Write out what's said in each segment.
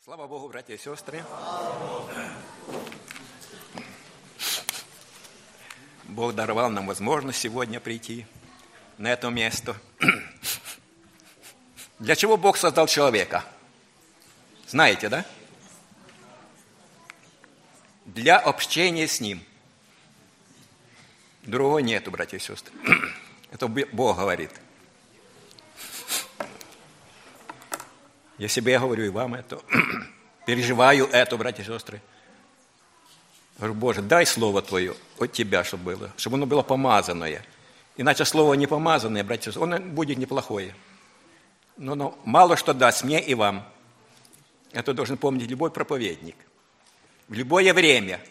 Слава Богу, братья и сестры. Бог даровал нам возможность сегодня прийти на это место. Для чего Бог создал человека? Знаете, да? Для общения с Ним. Другого нету, братья и сестры. Это Бог говорит. Я себе говорю и вам это. Переживаю это, братья и сестры. Говорю, Боже, дай Слово Твое от Тебя, чтобы было. Чтобы оно было помазанное. Иначе Слово не помазанное, братья и сестры, оно будет неплохое. Но оно мало что даст мне и вам. Это должен помнить любой проповедник. В любое время.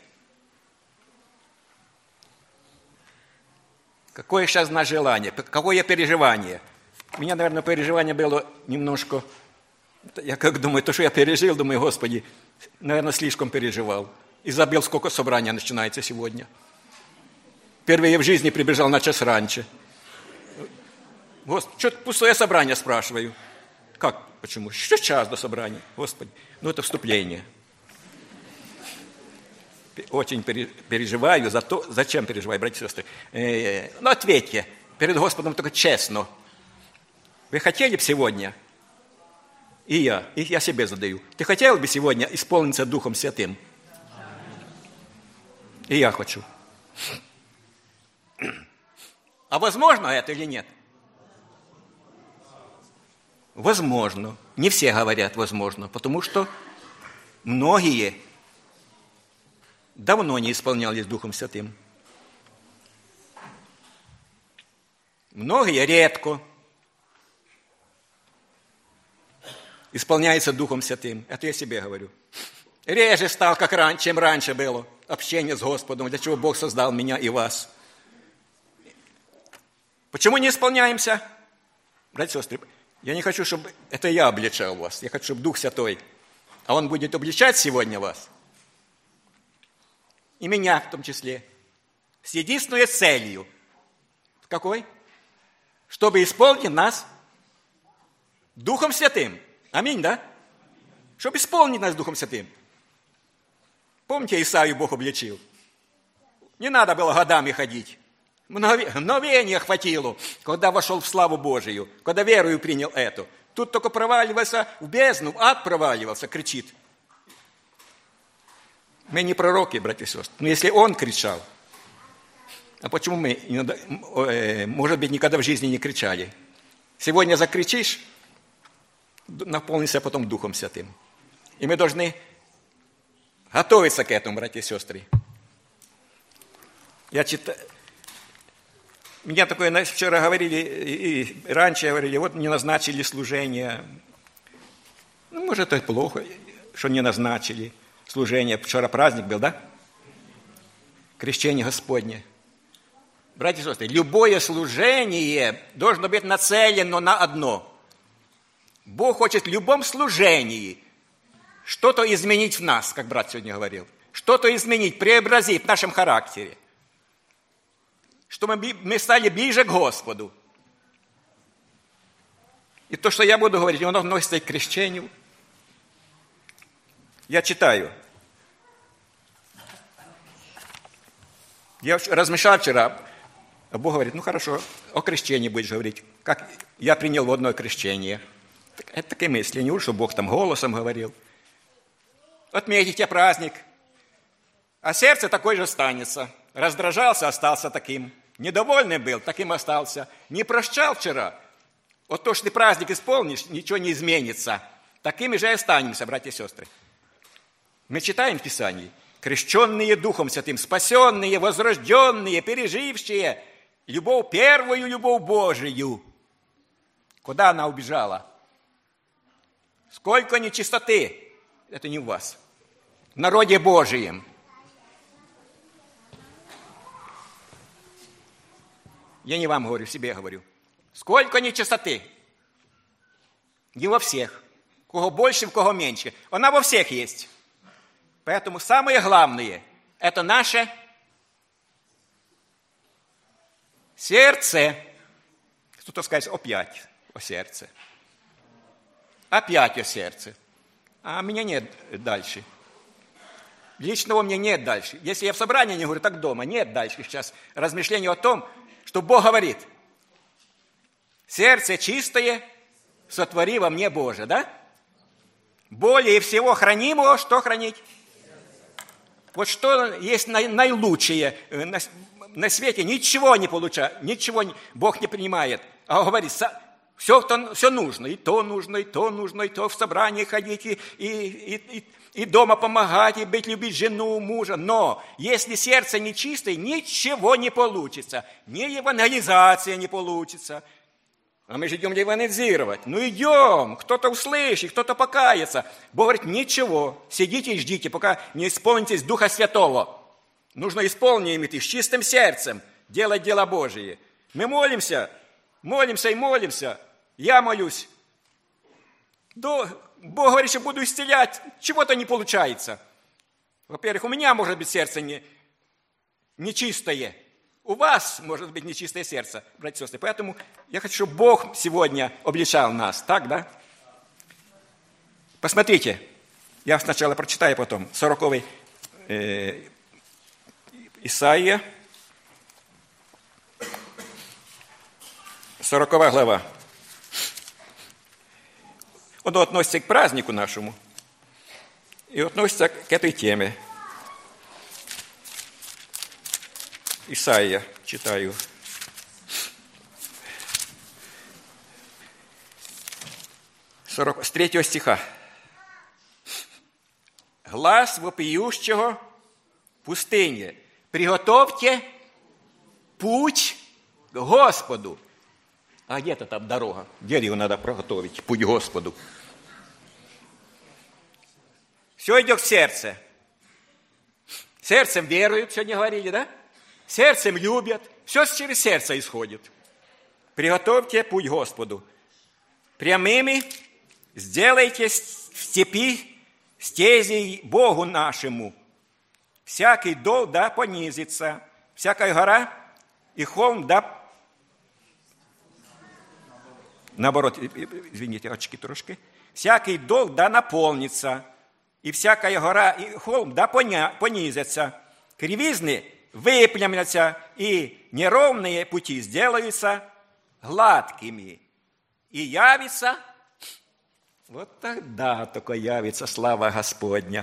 Какое сейчас наше желание, какое переживание. У меня, наверное, переживание было немножко... Я как думаю, то, что я пережил, думаю, Господи, наверное, слишком переживал. И забил, сколько собрания начинается сегодня. Впервые в жизни прибежал на час раньше. Господи, что-то пустое собрание, спрашиваю. Как? Почему? Еще час до собрания. Господи, ну это вступление. Очень переживаю за то, зачем переживаю, братья и сестры. Ну, ответьте перед Господом только честно. Вы хотели бы сегодня... И я себе задаю. Ты хотел бы сегодня исполниться Духом Святым? И я хочу. А возможно это или нет? Возможно. Не все говорят возможно, потому что многие давно не исполнялись Духом Святым. Многие редко исполняется Духом Святым. Это я себе говорю. Реже стал, чем раньше было, общение с Господом, для чего Бог создал меня и вас. Почему не исполняемся? Братья и сестры, я не хочу, чтобы это я обличал вас. Я хочу, чтобы Дух Святой, а Он будет обличать сегодня вас. И меня в том числе. С единственной целью. Какой? Чтобы исполнить нас Духом Святым. Аминь, да? Чтобы исполнить нас Духом Святым. Помните, Исаию Бог обличил? Не надо было годами ходить. Мгновение хватило, когда вошел в славу Божию, когда верою принял это. Тут только проваливался в бездну, в ад проваливался, кричит. Мы не пророки, братья и сестры. Но если он кричал, а почему мы, может быть, никогда в жизни не кричали? Сегодня закричишь, наполнится потом Духом Святым. И мы должны готовиться к этому, братья и сестры. Я читаю... Меня такое вчера говорили, и раньше говорили, вот не назначили служение. Ну, может, это плохо, что не назначили служение. Вчера праздник был, да? Крещение Господне. Братья и сестры, любое служение должно быть нацелено на одно. Бог хочет в любом служении что-то изменить в нас, как брат сегодня говорил. Что-то изменить, преобразить в нашем характере. Чтобы мы стали ближе к Господу. И то, что я буду говорить, оно относится к крещению. Я читаю. Я размышлял вчера. А Бог говорит, ну хорошо, о крещении будешь говорить. Как я принял водное крещение. Это такие мысли. Не уж, что Бог там голосом говорил. Отметите праздник. А сердце такое же останется. Раздражался, остался таким. Недовольный был, таким остался. Не прощал вчера. Вот то, что ты праздник исполнишь, ничего не изменится. Такими же и останемся, братья и сестры. Мы читаем в Писании. Крещенные Духом Святым, спасенные, возрожденные, пережившие любовь первую, любовь Божию. Куда она убежала? Сколько нечистоты. Это не у вас. В народе Божием. Я не вам говорю, себе говорю. Сколько нечистоты. Не во всех. У кого больше, у кого меньше. Она во всех есть. Поэтому самое главное, это наше сердце. Кто-то скажет опять о сердце. Опять о сердце. а меня нет дальше. Личного мне нет дальше. Если я в собрании не говорю, так дома. Нет дальше сейчас размышления о том, что Бог говорит. Сердце чистое, сотвори во мне, Боже, да? Более всего хранимого, что хранить? Вот что есть наилучшее на свете, ничего не получает, ничего Бог не принимает. А говорит, все нужно, и то нужно, и то нужно, и то в собрании ходить, и дома помогать, и любить жену, мужа. Но если сердце нечистое, ничего не получится. Ни евангелизация не получится. А мы же идем евангелизировать. Ну идем, кто-то услышит, кто-то покается. Бог говорит, ничего, сидите и ждите, пока не исполнитесь Духа Святого. Нужно исполнить с чистым сердцем, делать дела Божие. Мы молимся и молимся. Я молюсь. Бог говорит, что буду исцелять, чего-то не получается. Во-первых, у меня может быть сердце нечистое. У вас может быть нечистое сердце, братья и сестры. Поэтому я хочу, чтобы Бог сегодня обличал нас. Так, да? Посмотрите. Я сначала прочитаю, потом. 40-й Исаия. 40 глава. Он относится к празднику нашему. И относится к этой теме. Исаия, читаю. С 3 стиха. Глас вопиющего в пустыне. Приготовьте путь к Господу. А где-то там дорога. Где ее надо приготовить? Путь к Господу. Все идет в сердце. Сердцем веруют, сегодня говорили, да? Сердцем любят. Все через сердце исходит. Приготовьте путь Господу. Прямыми сделайте в степи стези Богу нашему. Всякий дол да понизится. Всякая гора и холм да... Наоборот, извините, очки трошки. Всякий дол да наполнится. И всякая гора и холм да понизится. Кривизны выпрямятся, и неровные пути сделаются гладкими. И явится, вот тогда только явится слава Господня.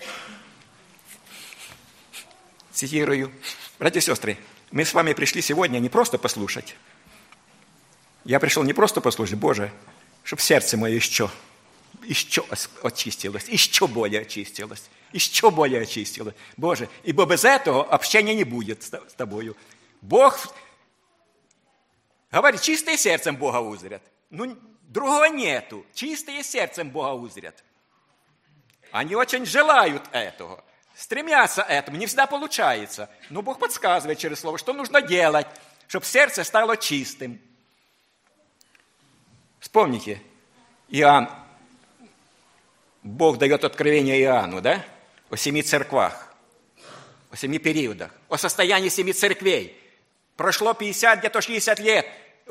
Цитирую. Братья и сестры, мы с вами пришли сегодня не просто послушать. Я пришел не просто послушать, Боже, чтобы сердце мое еще очистилось, еще более очистилось. Еще более очистилось. Боже, ибо без этого общения не будет с тобою. Бог говорит, чистое сердцем Бога узрят. Ну, другого нету. Чистое сердцем Бога узрят. Они очень желают этого. Стремятся к этому. Не всегда получается. Но Бог подсказывает через слово, что нужно делать, чтобы сердце стало чистым. Вспомните, Иоанн. Бог дает откровение Иоанну, да? О 7 церквах, о 7 периодах, о состоянии 7 церквей. Прошло 50, где-то 60 лет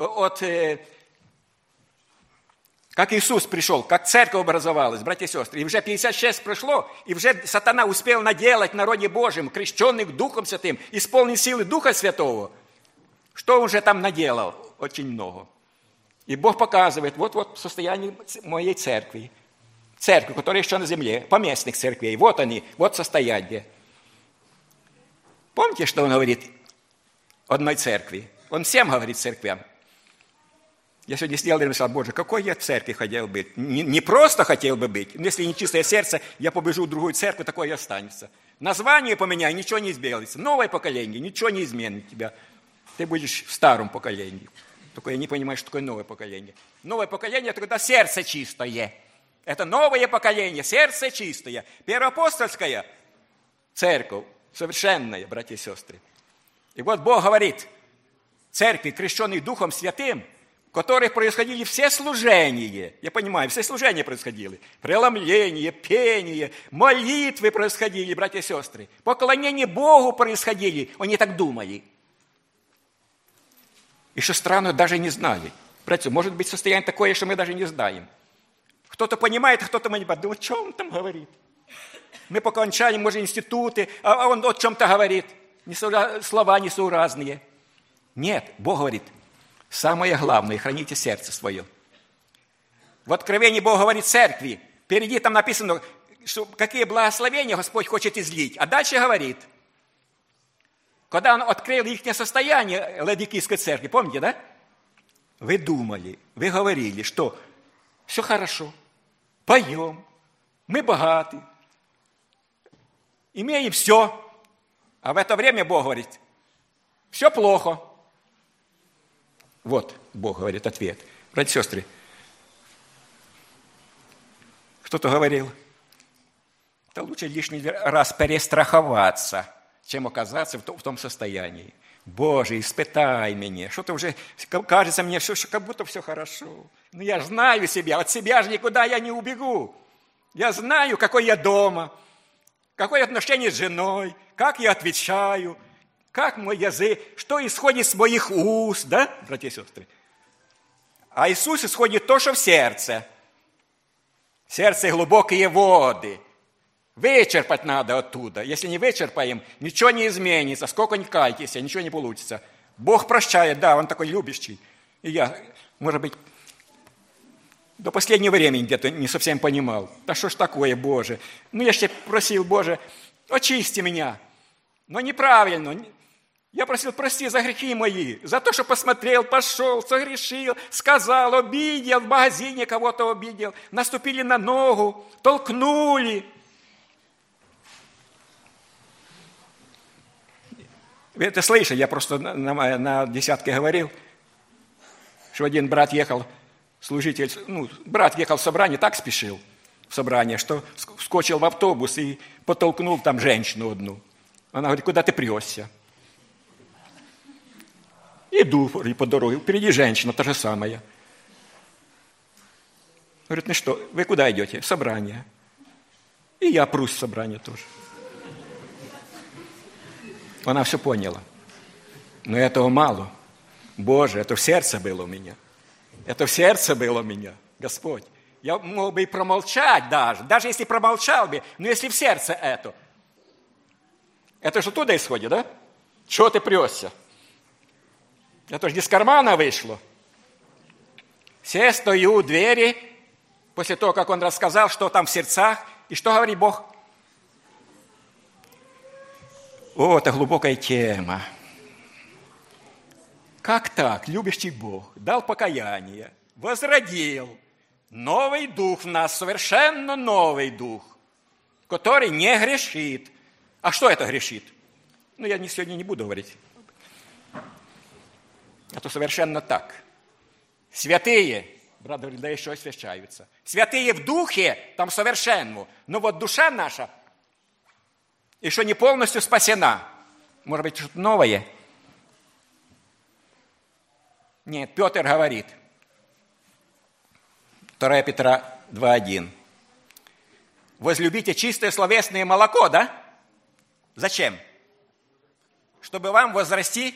как Иисус пришел, как церковь образовалась, братья и сестры. И уже 56 прошло, и уже сатана успел наделать в народе Божьем, крещенных Духом Святым, исполнить силы Духа Святого. Что он уже там наделал? Очень много. И Бог показывает, вот состояние моей церкви. Церкви, которая еще на земле, поместных церквей. Вот они, вот состояние. Помните, что он говорит одной церкви? Он всем говорит церквям. Я сегодня сидел и сказал, Боже, какой я в церкви хотел быть. Не просто хотел бы быть. Если не чистое сердце, я побежу в другую церковь, такое и останется. Название поменяй, ничего не сделается. Новое поколение, ничего не изменит тебя. Ты будешь в старом поколении. Только я не понимаю, что такое новое поколение. Новое поколение – это когда сердце чистое. Это новое поколение, сердце чистое. Первоапостольская церковь, совершенная, братья и сестры. И вот Бог говорит, церкви, крещенных Духом Святым, в которых происходили все служения. Я понимаю, все служения происходили. Преломление, пение, молитвы происходили, братья и сестры. Поклонение Богу происходили. Они так думали. И что странно, даже не знали. Братья, может быть состояние такое, что мы даже не знаем. Кто-то понимает, а кто-то не понимает. Да о чем он там говорит? Мы по окончании, может, институты, а он о чем-то говорит. Слова несуразные. Нет, Бог говорит, самое главное, храните сердце свое. В Откровении Бог говорит церкви, впереди там написано, что какие благословения Господь хочет излить. А дальше говорит, когда Он открыл их состояние Ладикийской церкви, помните, да? Вы думали, вы говорили, что все хорошо, поем, мы богаты, имеем все. А в это время Бог говорит, все плохо. Вот Бог говорит ответ. Братья и сестры, кто-то говорил, да лучше лишний раз перестраховаться, чем оказаться в том состоянии. Боже, испытай меня. Что-то уже кажется мне, что как будто все хорошо. Но я знаю себя, от себя же никуда я не убегу. Я знаю, какой я дома, какое отношение с женой, как я отвечаю, как мой язык, что исходит с моих уст, да, братья и сестры? А Иисус исходит то, что в сердце. В сердце глубокие воды. Вычерпать надо оттуда. Если не вычерпаем, ничего не изменится. Сколько ни кайтесь, ничего не получится. Бог прощает, да, Он такой любящий. И я, может быть, до последнего времени где-то не совсем понимал. Да что ж такое, Боже? Ну, я еще просил, Боже, очисти меня. Но неправильно. Я просил, прости за грехи мои, за то, что посмотрел, пошел, согрешил, сказал, обидел, в магазине кого-то обидел, наступили на ногу, толкнули. Вы это слышали? Я просто на десятке говорил, что один брат ехал, служитель, брат ехал в собрание, так спешил в собрание, что вскочил в автобус и потолкнул там женщину одну. Она говорит, куда ты прёсся? Иду по дороге, впереди женщина, та же самая. Говорит, ну что, вы куда идете? В собрание. И я прусь в собрание тоже. Она все поняла. Но этого мало. Боже, это в сердце было у меня. Это в сердце было у меня, Господь. Я мог бы и промолчать даже если промолчал бы, но если в сердце это же оттуда исходит, да? Чего ты прёсся? Это же не с кармана вышло. Все стою у двери, после того, как он рассказал, что там в сердцах, и что говорит Бог? О, это глубокая тема. Как так? Любящий Бог дал покаяние, возродил новый дух в нас, совершенно новый дух, который не грешит. А что это грешит? Я сегодня не буду говорить. Это совершенно так. Святые, брат говорит, да еще освящаются. Святые в духе, там совершенно. Но вот душа наша еще не полностью спасена. Может быть, что-то новое? Нет, Петр говорит. 2 Петра 2:1. Возлюбите чистое словесное молоко, да? Зачем? Чтобы вам возрасти.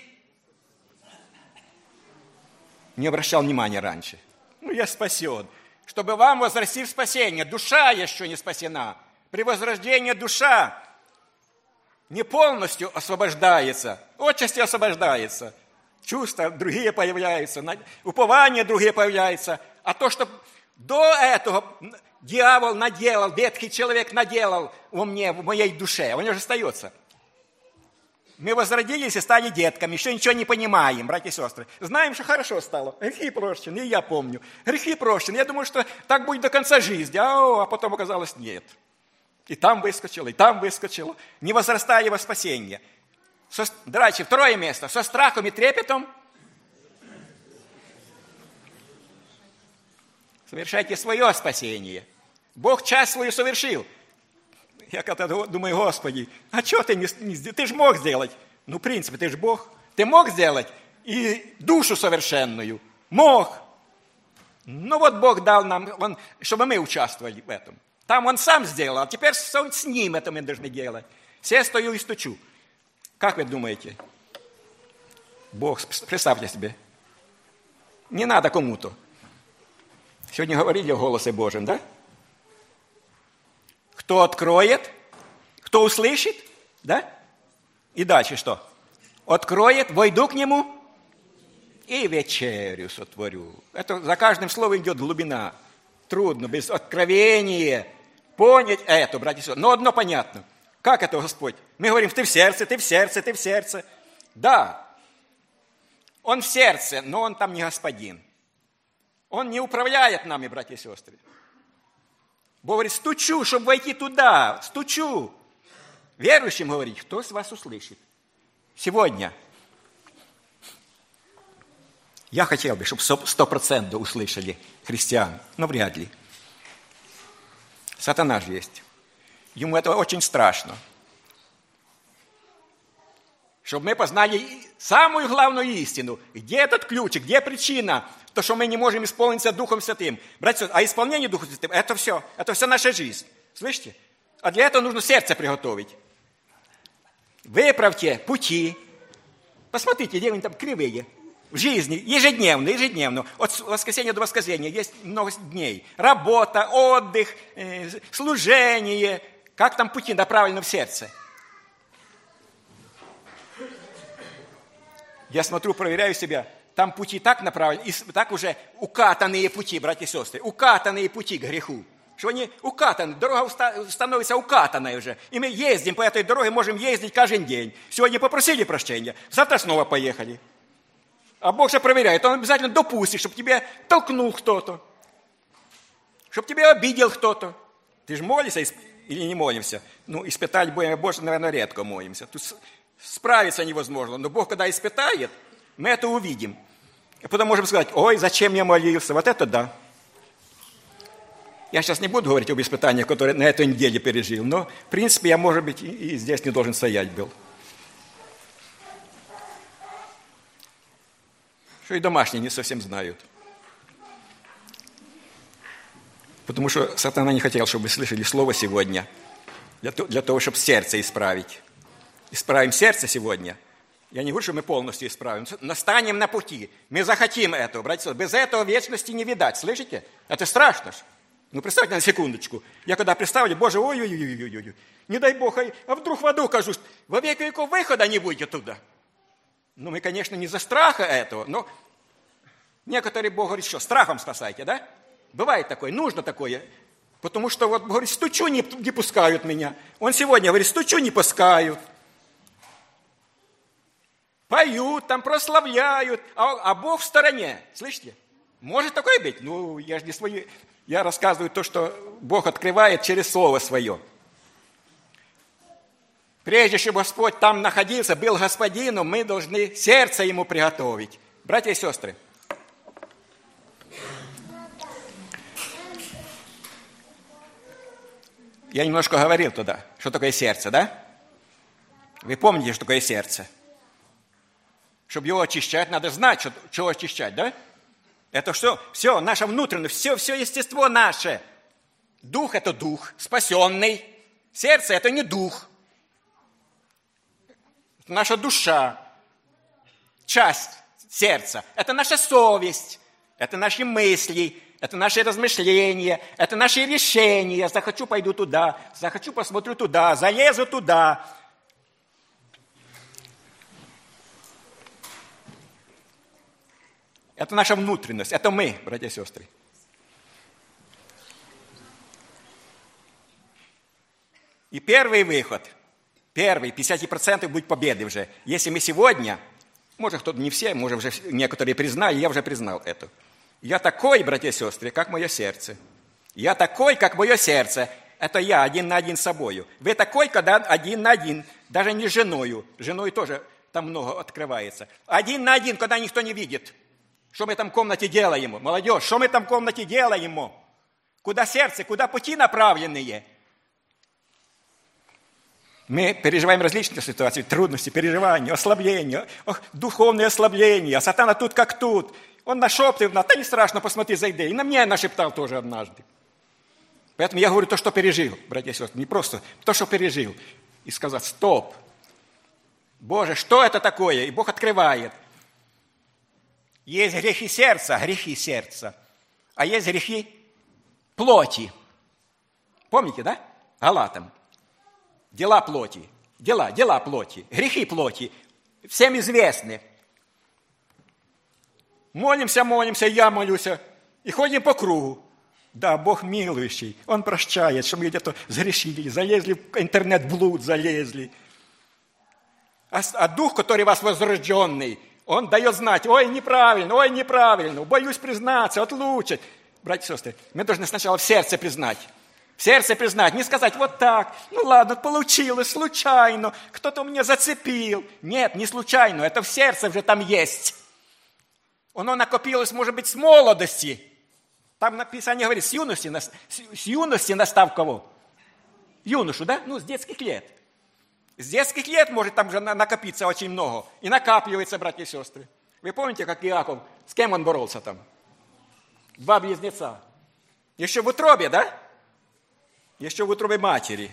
Не обращал внимания раньше. Я спасен. Чтобы вам возрасти в спасение. Душа еще не спасена. При возрождении душа не полностью освобождается. Отчасти освобождается. Чувства другие появляются. Упования другие появляются. А то, что до этого дьявол наделал, ветхий человек наделал во мне, в моей душе, он же остается. Мы возродились и стали детками, еще ничего не понимаем, братья и сестры. Знаем, что хорошо стало. Грехи прощены, и я помню. Грехи прощены. Я думаю, что так будет до конца жизни. А потом оказалось, нет. И там выскочило, и там выскочило. Не возрастали во спасение. Дальше, второе место. Со страхом и трепетом совершайте свое спасение. Бог часть свою совершил. Я когда думаю, Господи, а что ты не сделал? Ты же мог сделать. В принципе, ты же Бог. Ты мог сделать и душу совершенную. Мог. Вот Бог дал нам, чтобы мы участвовали в этом. Там Он сам сделал, а теперь с Ним это мы должны делать. Все стою и стучу. Как вы думаете? Бог, представьте себе. Не надо кому-то. Сегодня говорили о голосе Божьем, да? Кто откроет, кто услышит, да? И дальше что? Откроет, войду к нему и вечерю сотворю. Это за каждым словом идет глубина. Трудно, без откровения понять это, братья и сестры. Но одно понятно. Как это, Господь? Мы говорим, ты в сердце, ты в сердце, ты в сердце. Да, Он в сердце, но Он там не господин. Он не управляет нами, братья и сестры. Бог говорит, стучу, чтобы войти туда, стучу. Верующим говорит, кто с вас услышит? Сегодня я хотел бы, чтобы 100% услышали христиан, но вряд ли. Сатана же есть. Ему это очень страшно. Чтобы мы познали самую главную истину. Где этот ключик, где причина, то, что мы не можем исполниться Духом Святым. Братья, а исполнение Духом Святым, это все наша жизнь. Слышите? А для этого нужно сердце приготовить. Выправьте пути. Посмотрите, где они там кривые. В жизни, ежедневно. От воскресенья до воскресенья есть много дней. Работа, отдых, служение. Как там пути направлены в сердце? Я смотрю, проверяю себя. Там пути так направлены, и так уже укатанные пути, братья и сестры. Укатанные пути к греху. Что они укатаны, дорога становится укатанной уже. И мы ездим по этой дороге, можем ездить каждый день. Сегодня попросили прощения, завтра снова поехали. А Бог же проверяет, Он обязательно допустит, чтобы тебя толкнул кто-то. Чтобы тебя обидел кто-то. Ты же молишься или не молимся? Ну, испытать Бога, наверное, редко молимся. Тут справиться невозможно. Но Бог, когда испытает, мы это увидим. И потом можем сказать, ой, зачем я молился? Вот это да. Я сейчас не буду говорить об испытаниях, которые на этой неделе пережил, но, в принципе, я, может быть, и здесь не должен стоять был. Что и домашние не совсем знают. Потому что сатана не хотел, чтобы вы слышали слово сегодня, для того, чтобы сердце исправить. Исправим сердце сегодня. Я не говорю, что мы полностью исправим, но станем на пути. Мы захотим этого, братья. Без этого вечности не видать, слышите? Это страшно ж. Ну, представьте на секундочку. Я когда представлю, Боже, ой-ой-ой-ой-ой, не дай Бог, а вдруг в аду окажусь, во веки веков выхода не будет оттуда. Ну, мы, конечно, не за страха этого, но некоторые, Бог говорит, что страхом спасайте, да? Бывает такое, нужно такое. Потому что, вот, говорит, стучу, не пускают меня. Он сегодня говорит, стучу, не пускают. Поют, там прославляют, а Бог в стороне. Слышите? Может такое быть? Ну, я же не свою... Я рассказываю то, что Бог открывает через Слово Свое. Прежде чем Господь там находился, был Господином, мы должны сердце Ему приготовить. Братья и сестры, я немножко говорил туда, что такое сердце, да? Вы помните, что такое сердце? Чтобы его очищать, надо знать, что очищать, да? Это все наше внутреннее, все естество наше. Дух – это дух, спасенный. Сердце – это не дух. Это наша душа, часть сердца. Это наша совесть, это наши мысли, это наши размышления, это наши решения. Захочу – пойду туда, захочу – посмотрю туда, залезу туда. Это наша внутренность, это мы, братья и сестры. И первый выход, 50% будет победы уже. Если мы сегодня, может кто-то не все, может уже некоторые признали, я уже признал это. Я такой, братья и сестры, как мое сердце. Я такой, как мое сердце. Это я один на один с собою. Вы такой, когда один на один, даже не с женою. С женой тоже там много открывается. Один на один, когда никто не видит. Что мы там в комнате делаем? Молодежь, что мы там в комнате делаем? Куда сердце, куда пути направленные? Мы переживаем различные ситуации, трудности, переживания, ослабления, духовные ослабления. А сатана тут как тут. Он нашептывает, да не страшно, посмотри, зайди. И на меня нашептал тоже однажды. Поэтому я говорю то, что пережил, братья и сестры. Не просто то, что пережил. И сказать, стоп. Боже, что это такое? И Бог открывает. Есть грехи сердца, а есть грехи плоти. Помните, да? Галатам. Дела плоти. Дела плоти. Грехи плоти. Всем известны. Молимся, я молюсь. И ходим по кругу. Да, Бог милующий. Он прощает, что мы где-то сгрешили, залезли в интернет-блуд, залезли. А Дух, который вас возрожденный, Он дает знать, ой, неправильно, боюсь признаться, отлучить. Братья и сестры, мы должны сначала в сердце признать. В сердце признать, не сказать вот так, ну ладно, получилось, случайно, кто-то меня зацепил. Нет, не случайно, это в сердце уже там есть. Оно накопилось, может быть, с молодости. Там Писание говорит, с юности настав кого? Юношу, да? Ну, с детских лет. С детских лет может там же накопиться очень много. И накапливается, братья и сестры. Вы помните, как Иаков, с кем он боролся там? Два близнеца. Еще в утробе, да? Еще в утробе матери.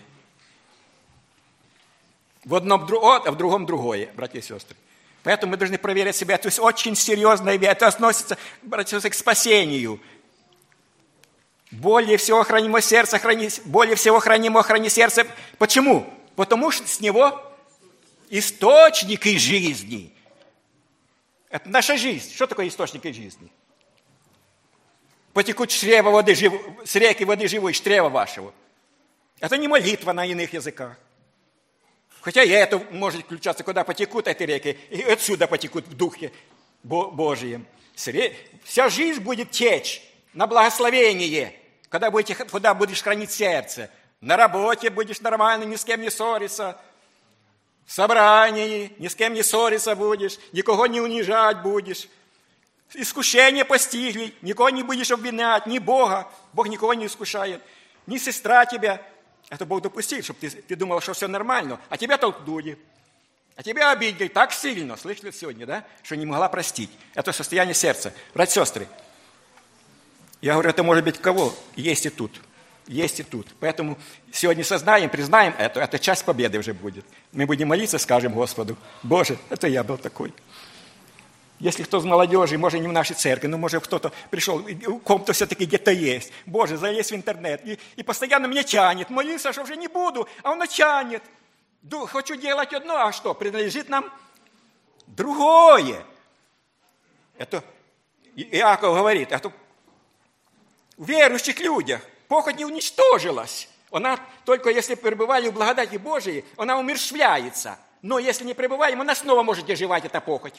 В одном а в другом другое, братья и сестры. Поэтому мы должны проверять себя. То есть очень серьезная вещь. Это относится, братья и сестры, к спасению. Более всего хранимо сердце, храни сердце. Почему? Потому что с него источник из жизни. Это наша жизнь. Что такое источник из жизни? Потекут с реки воды живой, из чрева вашего. Это не молитва на иных языках. Хотя и это может включаться, куда потекут эти реки, и отсюда потекут в Духе Божьем. Вся жизнь будет течь на благословение, куда будешь хранить сердце. На работе будешь нормально, ни с кем не ссориться. В собрании ни с кем не ссориться будешь, никого не унижать будешь. Искушение постигли, никого не будешь обвинять, ни Бога. Бог никого не искушает, ни сестра тебя. Это Бог допустил, чтобы ты думал, что все нормально. А тебя толкнули. А тебя обидели так сильно, слышали сегодня, да? Что не могла простить. Это состояние сердца. Братья и сестры, я говорю, это может быть кого? Есть и тут. Есть и тут. Поэтому сегодня сознаем, признаем это. Это часть победы уже будет. Мы будем молиться, скажем Господу, Боже, это я был такой. Если кто из молодежи, может, не в нашей церкви, но, может, кто-то пришел, у ком-то все-таки где-то есть. Боже, залезь в интернет. И постоянно меня тянет. Молился, что уже не буду, а оно тянет. Хочу делать одно, а что? Принадлежит нам другое. Это Иаков говорит, это в верующих людях похоть не уничтожилась. Она только если пребывали в благодати Божией, она умерщвляется. Но если не пребываем, она снова может оживать, эта похоть.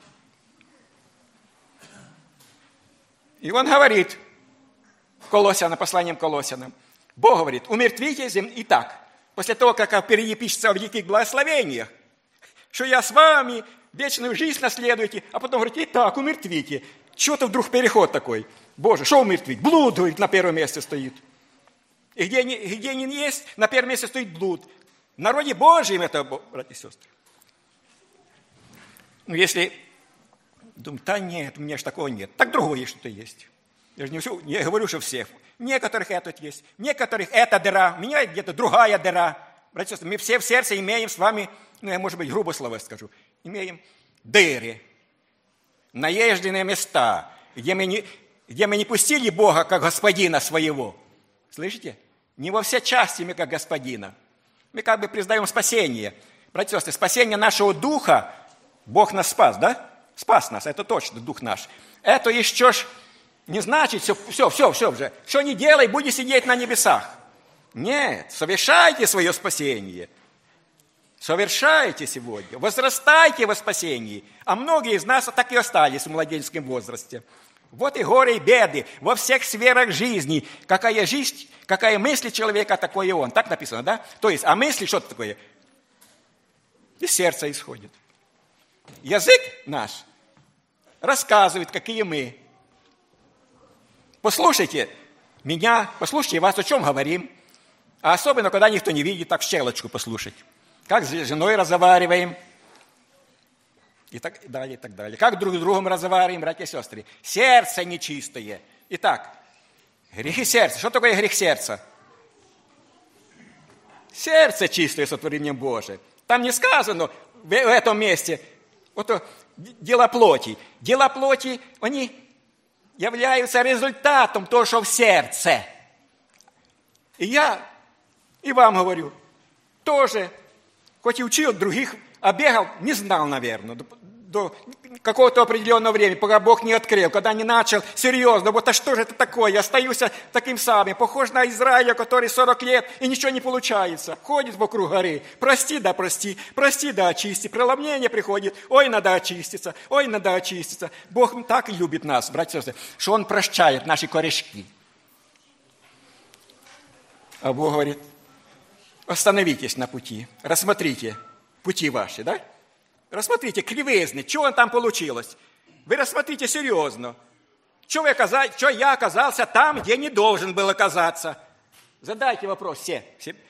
И он говорит, посланием Колоссянам, Бог говорит, умертвите землю. И так, после того, как впереди пишется о великих благословениях, что я с вами, вечную жизнь наследуете, а потом говорит, и так, умертвите. Чего-то вдруг переход такой. Боже, что умертвить? Блуд, говорит, на первом месте стоит. И где не есть, на первом месте стоит блуд. В народе Божьем это, братья и сестры. Ну, если думать, да нет, у меня же такого нет. Так другое что-то есть. Я же не говорю, что всех. Некоторых это есть. Некоторых это дыра. У меня где-то другая дыра. Братья и сестры, мы все в сердце имеем с вами, ну, я, может быть, грубо слово скажу, имеем дыры, наезженные места, где мы не пустили Бога как Господина своего. Слышите? Не во все части мы как Господина. Мы как бы признаем спасение. Братья и сестры, спасение нашего духа, Бог нас спас, да? Спас нас, это точно, дух наш. Это еще ж не значит, все уже. Что не делай, буди сидеть на небесах. Нет, совершайте свое спасение. Совершайте сегодня, возрастайте во спасении. А многие из нас так и остались в младенческом возрасте. Вот и горе, и беды во всех сферах жизни. Какая жизнь, какая мысль человека, такой и он. Так написано, да? То есть, а мысли что-то такое? Из сердца исходит. Язык наш рассказывает, какие мы. Послушайте меня, послушайте вас, о чем говорим. А особенно, когда никто не видит, так в щелочку послушать. Как с женой разговариваем. И так далее, и так далее. Как друг с другом разговариваем, братья и сестры. Сердце нечистое. Итак, грехи сердца. Что такое грех сердца? Сердце чистое сотворением Божие. Там не сказано в этом месте вот дела плоти. Дела плоти, они являются результатом того, что в сердце. И я и вам говорю, тоже, хоть и учил других, а бегал, не знал, наверное, до какого-то определенного времени, пока Бог не открыл, когда не начал серьезно, вот а что же это такое, я остаюсь таким самым, похож на Израиля, который 40 лет и ничего не получается, ходит вокруг горы, прости да очисти, преломление приходит, ой, надо очиститься. Бог так любит нас, братья и сестры, что Он прощает наши корешки. А Бог говорит, остановитесь на пути, рассмотрите пути ваши, да? Рассмотрите, кривизны, что там получилось. Вы рассмотрите серьезно. Что я оказался там, где не должен был оказаться. Задайте вопрос все.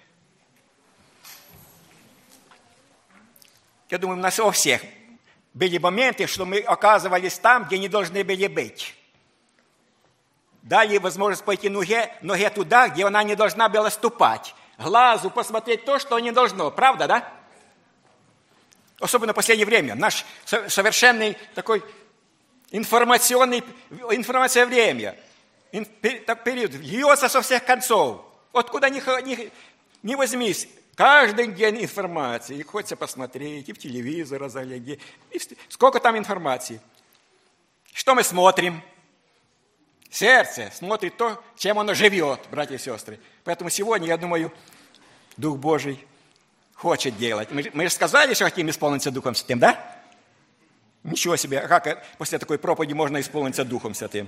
Я думаю, у нас у всех были моменты, что мы оказывались там, где не должны были быть. Дали возможность пойти ноге туда, где она не должна была ступать. Глазу посмотреть то, что не должно. Правда, да? Особенно в последнее время. Наш совершенный такой информация время. Период льется со всех концов. Откуда ни возьмись. Каждый день информации. И хочется посмотреть, и в телевизор залеги. Сколько там информации. Что мы смотрим? Сердце смотрит то, чем оно живет, братья и сестры. Поэтому сегодня, я думаю, Дух Божий хочет делать. Мы же сказали, что хотим исполниться Духом Святым, да? Ничего себе, а как после такой проповеди можно исполниться Духом Святым?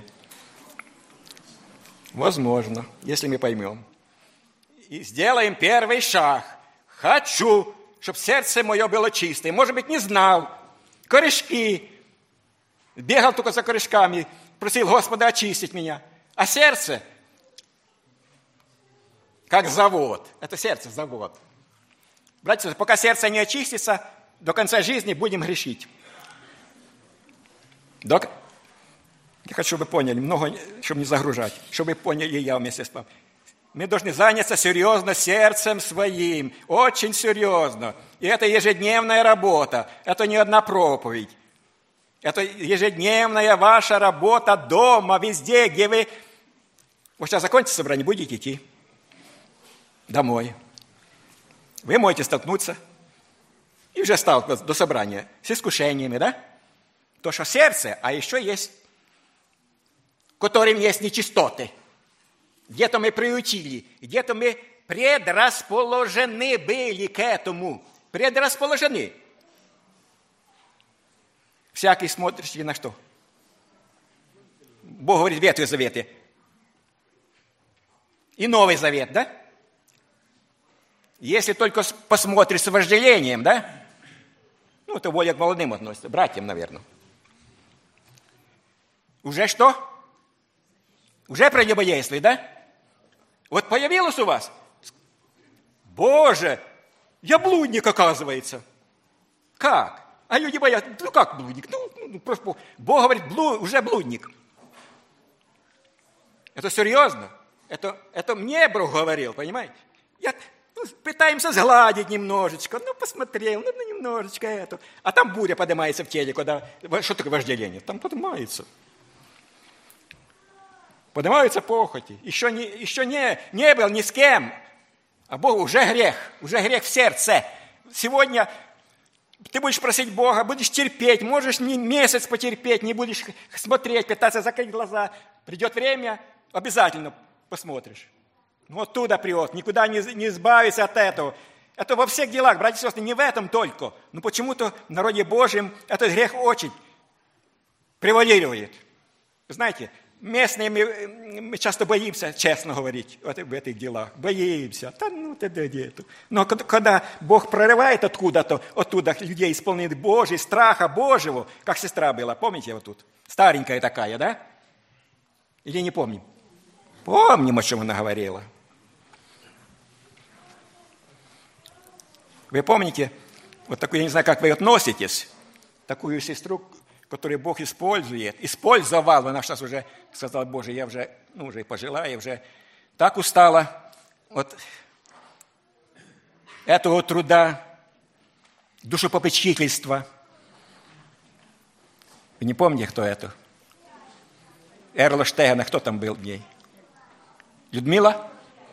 Возможно, если мы поймем. И сделаем первый шаг. Хочу, чтобы сердце мое было чистое. Может быть, не знал. Корешки. Бегал только за корешками. Просил Господа очистить меня. А сердце, как завод. Это сердце завод. Братья, пока сердце не очистится, до конца жизни будем грешить. Я хочу, чтобы вы поняли, много, чтобы не загружать, чтобы вы поняли я вместе с вами. Мы должны заняться серьезно сердцем своим, очень серьезно. И это ежедневная работа, это не одна проповедь. Это ежедневная ваша работа дома, везде, где вы... Вот сейчас закончится собрание, будете идти домой. Вы можете столкнуться, и уже сталкиваться до собрания, с искушениями, да? То, что сердце, а еще есть, которым есть нечистоты. Где-то мы приучили, где-то мы предрасположены были к этому. Предрасположены. Всякий смотришь на что? Бог говорит в Ветхом Завете. И Новый Завет, да? Если только посмотришь с вожделением, да? Ну, это более к молодым относится, братьям, наверное. Уже что? Уже прелюбодействие, да? Вот появилось у вас? Боже, я блудник, оказывается. Как? А люди боятся, ну как блудник? Ну просто Бог говорит, уже блудник. Это серьезно? Это мне Бог говорил, понимаете? Пытаемся сгладить немножечко. Посмотрел, немножечко это. А там буря поднимается в теле, когда... Что такое вожделение? Там поднимается. Поднимаются похоти. Еще не был ни с кем. А Бог уже грех в сердце. Сегодня ты будешь просить Бога, будешь терпеть, можешь не месяц потерпеть, не будешь смотреть, пытаться закрыть глаза. Придет время, обязательно посмотришь. Ну, оттуда придет, никуда не избавиться от этого. Это во всех делах, братья и сестры, не в этом только. Но почему-то в народе Божьем этот грех очень превалирует. Знаете, местные мы часто боимся, честно говорить, в этих делах. Боимся. Но когда Бог прорывает оттуда людей, исполненных Божьей, страха Божьего, как сестра была, помните вот тут? Старенькая такая, да? Или не помним? Помним, о чем она говорила. Вы помните, вот такую, я не знаю, как вы относитесь, такую сестру, которую Бог использовал, она сейчас уже сказала, Боже, я уже и пожила, я уже так устала от этого труда, душепопечительства. Вы не помните, кто это? Эрла Штегена, кто там был в ней? Людмила?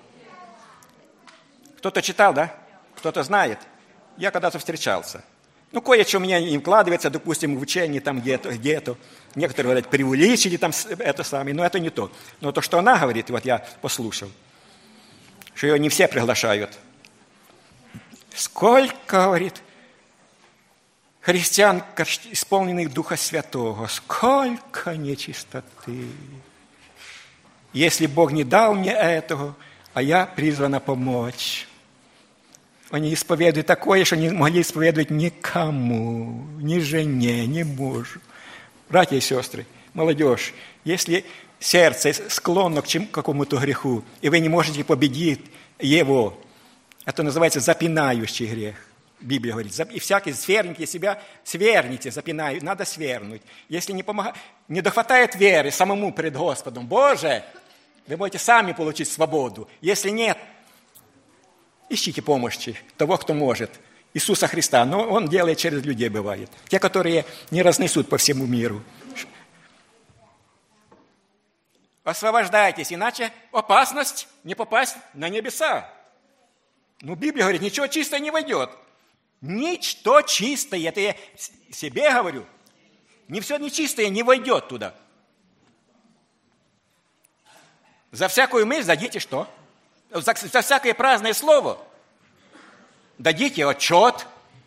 Кто-то читал, да? Кто-то знает? Я когда-то встречался. Ну, кое-что у меня не вкладывается, допустим, в учение там где-то. Некоторые говорят, преувеличили там это самое, но это не то. Но то, что она говорит, вот я послушал, что ее не все приглашают. Сколько, говорит, христиан, исполненных Духа Святого, сколько нечистоты. Если Бог не дал мне этого, а я призвана помочь. Они исповедуют такое, что не могли исповедовать никому, ни жене, ни мужу. Братья и сестры, молодежь, если сердце склонно к какому-то греху, и вы не можете победить его, это называется запинающий грех. Библия говорит, и всякий сверните себя, сверните, запинаю, надо свернуть. Если не дохватает веры самому перед Господом, Боже, вы можете сами получить свободу. Если нет, ищите помощи того, кто может. Иисуса Христа. Но Он делает через людей, бывает. Те, которые не разнесут по всему миру. Освобождайтесь, иначе опасность не попасть на небеса. Ну, Библия говорит, ничего чистое не войдет. Ничто чистое, это я себе говорю. Не все нечистое не войдет туда. За всякую мысль дадите что? За всякое праздное слово дадите отчет.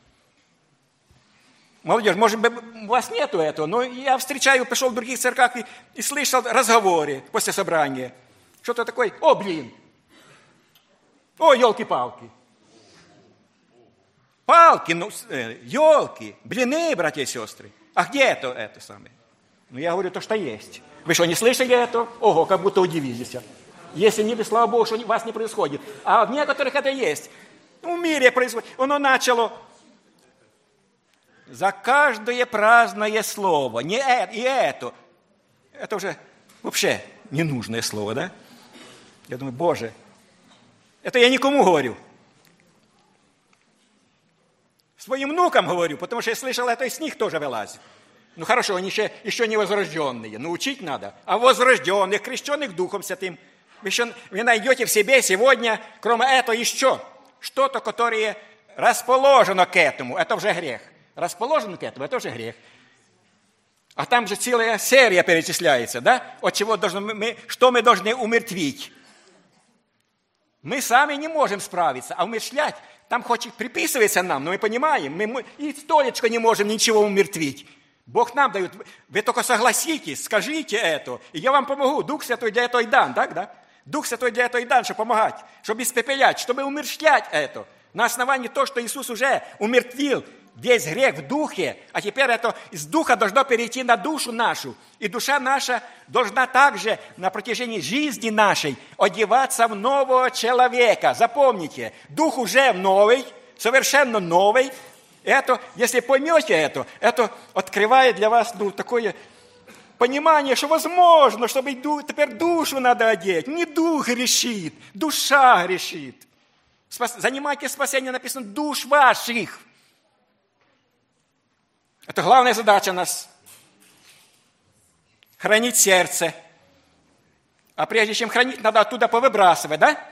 Молодежь, может быть, у вас нету этого, но я встречаю, пришел в других церквях и слышал разговоры после собрания. Что-то такое, елки-палки. Палки, елки, блины, братья и сестры. А где это самое? Ну, я говорю, то, что есть. Вы что, не слышали это? Ого, как будто удивились. Если не, слава Богу, что у вас не происходит. А в некоторых это есть. В мире происходит. Оно начало. За каждое праздное слово. И это. Это уже вообще ненужное слово, да? Я думаю, Боже, это я никому говорю. Своим внукам говорю, потому что я слышал, это из них тоже вылазит. Ну хорошо, они еще не возрожденные, но учить надо. А возрожденных, крещенных Духом Святым, вы найдете в себе сегодня, кроме этого, еще что-то, которое расположено к этому. Это уже грех. Расположено к этому, это уже грех. А там же целая серия перечисляется, да? От чего что мы должны умертвить. Мы сами не можем справиться, а умерщвлять, там хоть и приписывается нам, но мы понимаем, мы и столечко не можем ничего умертвить. Бог нам дает, вы только согласитесь, скажите это, и я вам помогу. Дух Святой для этого и дан, так, да? Дух Святой для этого и дан, чтобы помогать, чтобы испепелять, чтобы умерщвлять это. На основании того, что Иисус уже умертвил весь грех в духе, а теперь это из духа должно перейти на душу нашу. И душа наша должна также на протяжении жизни нашей одеваться в нового человека. Запомните, дух уже новый, совершенно новый. Это, если поймете это открывает для вас такое понимание, что возможно, чтобы теперь душу надо одеть. Не дух грешит, душа грешит. Занимайте спасение, написано, душ ваших. Это главная задача нас. Хранить сердце. А прежде чем хранить, надо оттуда повыбрасывать, да?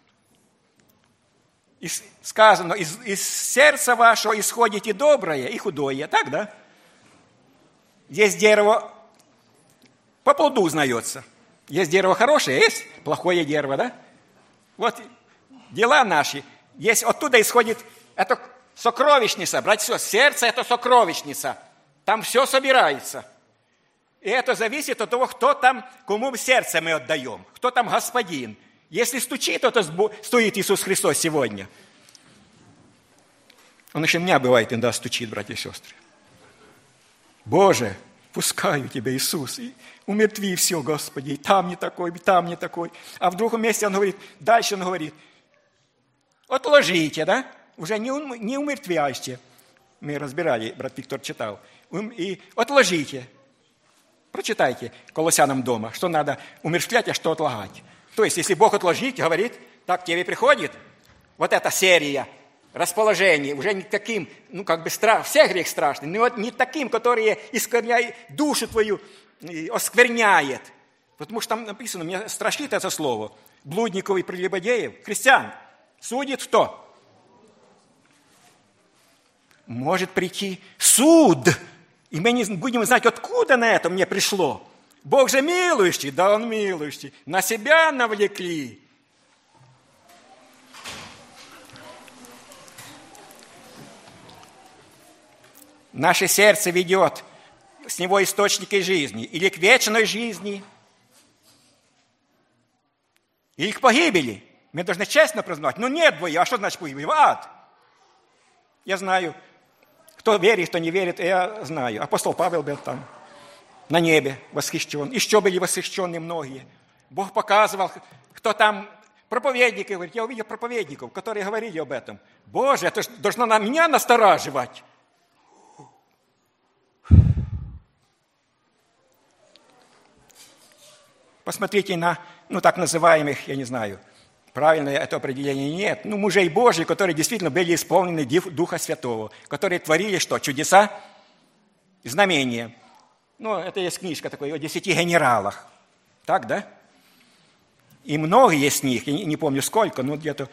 И сказано, из сердца вашего исходит и доброе, и худое. Так, да? Есть дерево, по плоду узнается. Есть дерево хорошее, есть плохое дерево, да? Вот дела наши. Есть, оттуда исходит это сокровищница. Братья и сестры, сердце – это сокровищница. Там все собирается. И это зависит от того, кто там, кому сердце мы отдаем. Кто там господин. Если стучит, то стоит Иисус Христос сегодня. Он еще меня бывает иногда стучит, братья и сестры. Боже, пускаю Тебя, Иисус, и умертви все, Господи, и там не такой, и там не такой. А в другом месте Он говорит, дальше Он говорит, отложите, да? Уже не умертвяйте. Мы разбирали, брат Виктор читал. И отложите. Прочитайте Колоссянам дома, что надо умертвлять, а что отлагать. То есть, если Бог отложить, говорит, так тебе приходит вот эта серия расположений, уже не таким, все грех страшный, но вот не таким, который искорняет душу твою, оскверняет. Потому что там написано, мне страшит это слово. Блудников и прелюбодеев, христиан, судит кто? Может прийти суд, и мы не будем знать, откуда на это мне пришло. Бог же милующий, да Он милующий, на себя навлекли. Наше сердце ведет с него источники жизни, или к вечной жизни, или к погибели. Мы должны честно признать, нет двое, а что значит погибель? В ад. Я знаю, кто верит, кто не верит, я знаю. Апостол Павел был там, на небе восхищен. Еще были восхищены многие. Бог показывал, кто там, проповедники, говорит, я увидел проповедников, которые говорили об этом. Боже, это должно меня настораживать. Посмотрите на, так называемых, я не знаю, правильное это определение нет, мужей Божьих, которые действительно были исполнены Духа Святого, которые творили что? Чудеса, знамения. Это есть книжка такой о 10 генералах. Так, да? И многие из них, я не помню сколько, где-то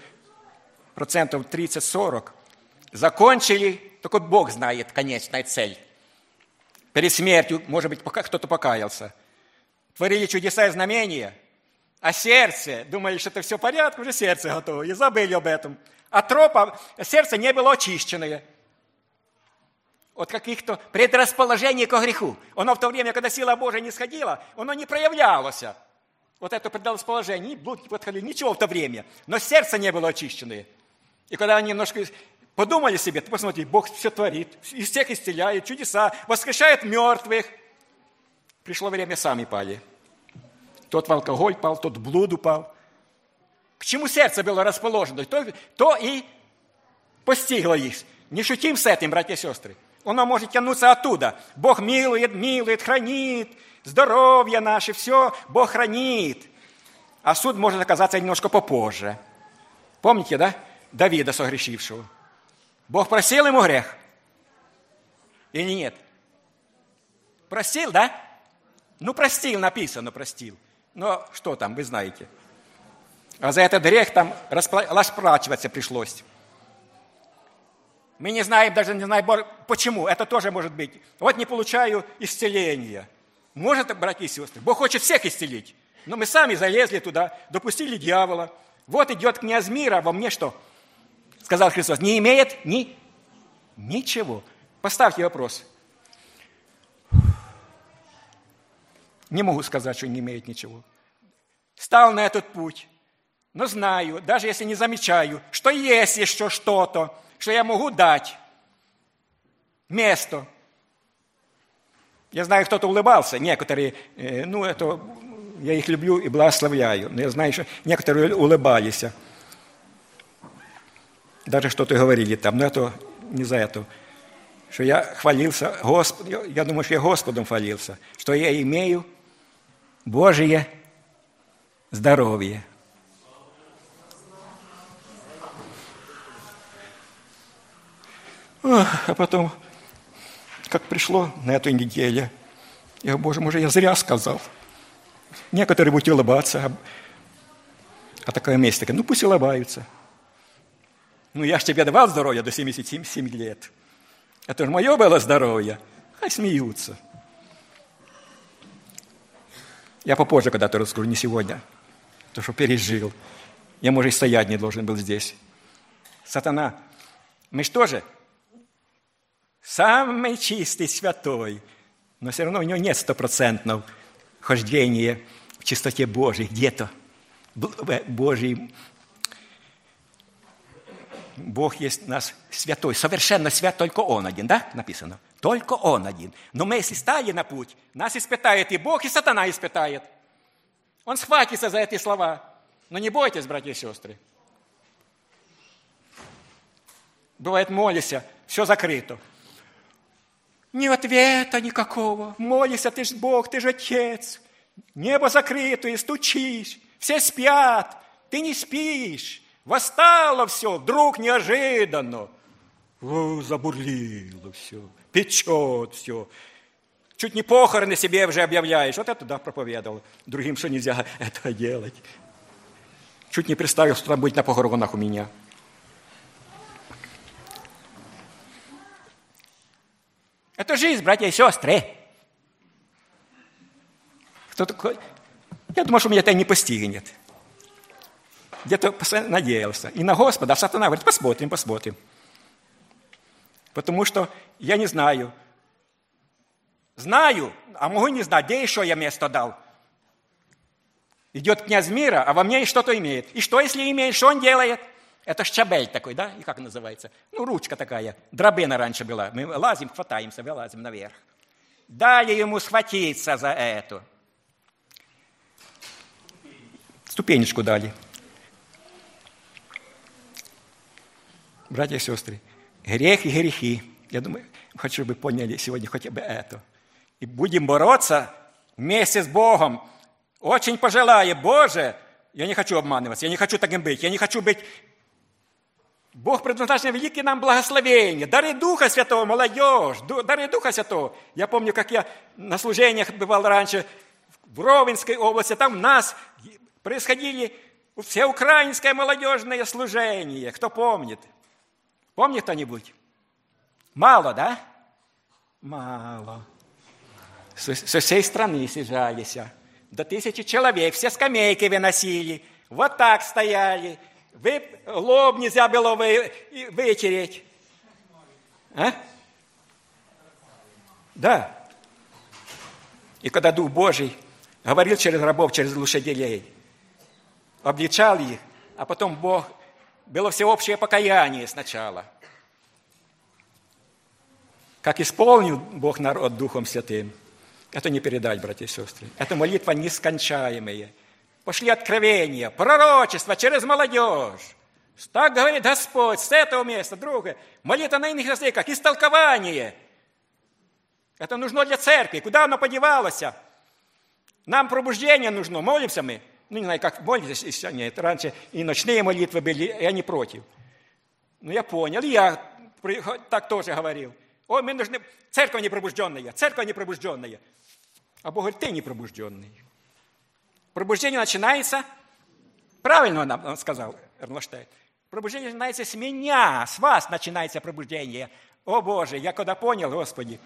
30-40%, закончили, только Бог знает конечная цель. Перед смертью, может быть, кто-то покаялся. Творили чудеса и знамения, а сердце, думали, что это все в порядке, уже сердце готово, и забыли об этом. А сердце не было очищенное от каких-то предрасположений ко греху. Оно в то время, когда сила Божия не сходила, оно не проявлялось. Вот это предрасположение, ни блуд не подходили, ничего в то время. Но сердце не было очищенное. И когда они немножко подумали себе, ты посмотри, Бог все творит, и всех исцеляет, чудеса, воскрешает мертвых. Пришло время, сами пали. Тот в алкоголь пал, тот в блуд упал. К чему сердце было расположено, то и постигло их. Не шутим с этим, братья и сестры. Оно может тянуться оттуда. Бог милует, хранит, здоровье наше, все Бог хранит. А суд может оказаться немножко попозже. Помните, да? Давида согрешившего. Бог простил ему грех? Или нет? Простил, да? Простил, написано, простил. Но что там, вы знаете. А за этот грех там расплачиваться пришлось. Мы не знаем, даже не знаем, почему. Это тоже может быть. Вот не получаю исцеления. Может, братья и сестры, Бог хочет всех исцелить. Но мы сами залезли туда, допустили дьявола. Вот идет князь мира, а во мне что? Сказал Христос, не имеет ничего. Поставьте вопрос. Не могу сказать, что не имеет ничего. Стал на этот путь, но знаю, даже если не замечаю, что есть еще что-то, что я могу дать место. Я знаю, кто-то улыбался, некоторые, это я их люблю и благословляю, но я знаю, что некоторые улыбались. Даже что-то говорили там, но это не за это. Что я хвалился Господом, я думаю, что я Господом хвалился, что я имею Божие здоровье. А потом, как пришло на эту неделю, я, Боже, может, я зря сказал. Некоторые будут улыбаться, а такое место, пусть улыбаются. Я ж тебе давал здоровье до 77 лет. Это же мое было здоровье. Хай смеются. Я попозже когда-то расскажу, не сегодня. То, что пережил. Я, может, и стоять не должен был здесь. Сатана. Мы что же? Самый чистый, святой. Но все равно у него нет 100% хождения в чистоте Божьей. Где-то Божий. Бог есть у нас святой, совершенно свят, только Он один, да, написано? Только Он один. Но мы, если стали на путь, нас испытает и Бог, и сатана испытает. Он схватится за эти слова. Но не бойтесь, братья и сестры. Бывает, молишься, все закрыто. Ни ответа никакого. Молишься, ты же Бог, ты же Отец. Небо закрыто, и стучишь. Все спят, ты не спишь. Восстало все, вдруг неожиданно. Забурлило все, печет все. чуть не похороны себе уже объявляешь. Вот это да, проповедовал. Другим, что нельзя этого делать. Чуть не представил, что там будет на похоронах у меня. Это жизнь, братья и сестры. Кто такой? Я думал, что меня это не постигнет. Где-то надеялся. И на Господа, а сатана говорит, посмотрим. Потому что я не знаю. Знаю, а могу не знать, где еще я место дал. Идет князь мира, а во мне что-то имеет. И что, если имеет, что он делает? Это щабель такой, да? И как называется? Ручка такая. Драбина раньше была. Мы лазим, хватаемся, вылазим наверх. Дали ему схватиться за эту. Ступенечку дали. Братья и сестры, грех и грехи. Я думаю, хочу, чтобы вы поняли сегодня хотя бы это. И будем бороться вместе с Богом. Очень пожелаю, Боже, я не хочу обманываться, я не хочу таким быть, я не хочу быть... Бог предназначен великие нам благословения, дары Духа Святого, молодежь, дары Духа Святого. Я помню, как я на служениях бывал раньше в Ровенской области, там у нас происходили всеукраинское молодежное служение. Кто помнит? Помнит кто-нибудь? Мало, да? Мало. Со всей страны съезжались. До 1000 человек, все скамейки выносили, вот так стояли. Лоб нельзя было вытереть. А? Да. И когда Дух Божий говорил через рабов, через лошадей, обличал их, а потом Бог, было всеобщее покаяние сначала. Как исполнил Бог народ Духом Святым, это не передать, братья и сестры. Это молитва нескончаемая. Пошли откровения, пророчество через молодежь. Так говорит Господь, с этого места, другое. Молитва на иных языках, истолкование. Это нужно для церкви. Куда оно подевалось? Нам пробуждение нужно. Молимся мы. Не знаю, как молитесь. Нет, раньше и ночные молитвы были, я не против. Я понял, и я так тоже говорил. Мы нужны... Церковь непробужденная. А Бог говорит, ты непробужденный. Пробуждение начинается, правильно он сказал, Эрнштейн, пробуждение начинается с меня, с вас начинается пробуждение. О Боже, я когда понял, Господи.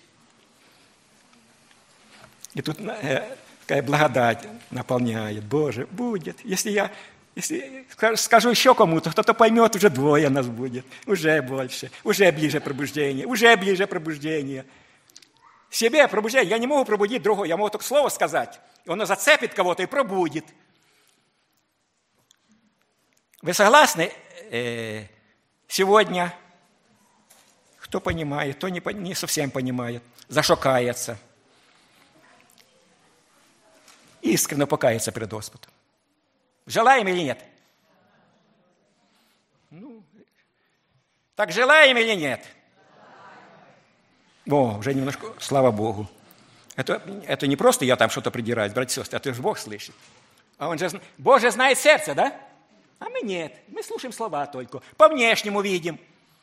И тут такая благодать наполняет. Боже, будет. Если скажу еще кому-то, кто-то поймет, уже 2 нас будет, уже больше, уже ближе пробуждение. Себе пробуждение. Я не могу пробудить другого, я могу только слово сказать. И оно зацепит кого-то и пробудит. Вы согласны? Сегодня кто понимает, кто не совсем понимает, зашокается. Искренне покаяться пред Господом. Желаем или нет? Так желаем или нет? Уже немножко, слава Богу. Это не просто я там что-то придираюсь, братья и сестры, это же Бог слышит. Бог же знает сердце, да? А мы нет, мы слушаем слова только. По внешнему видим.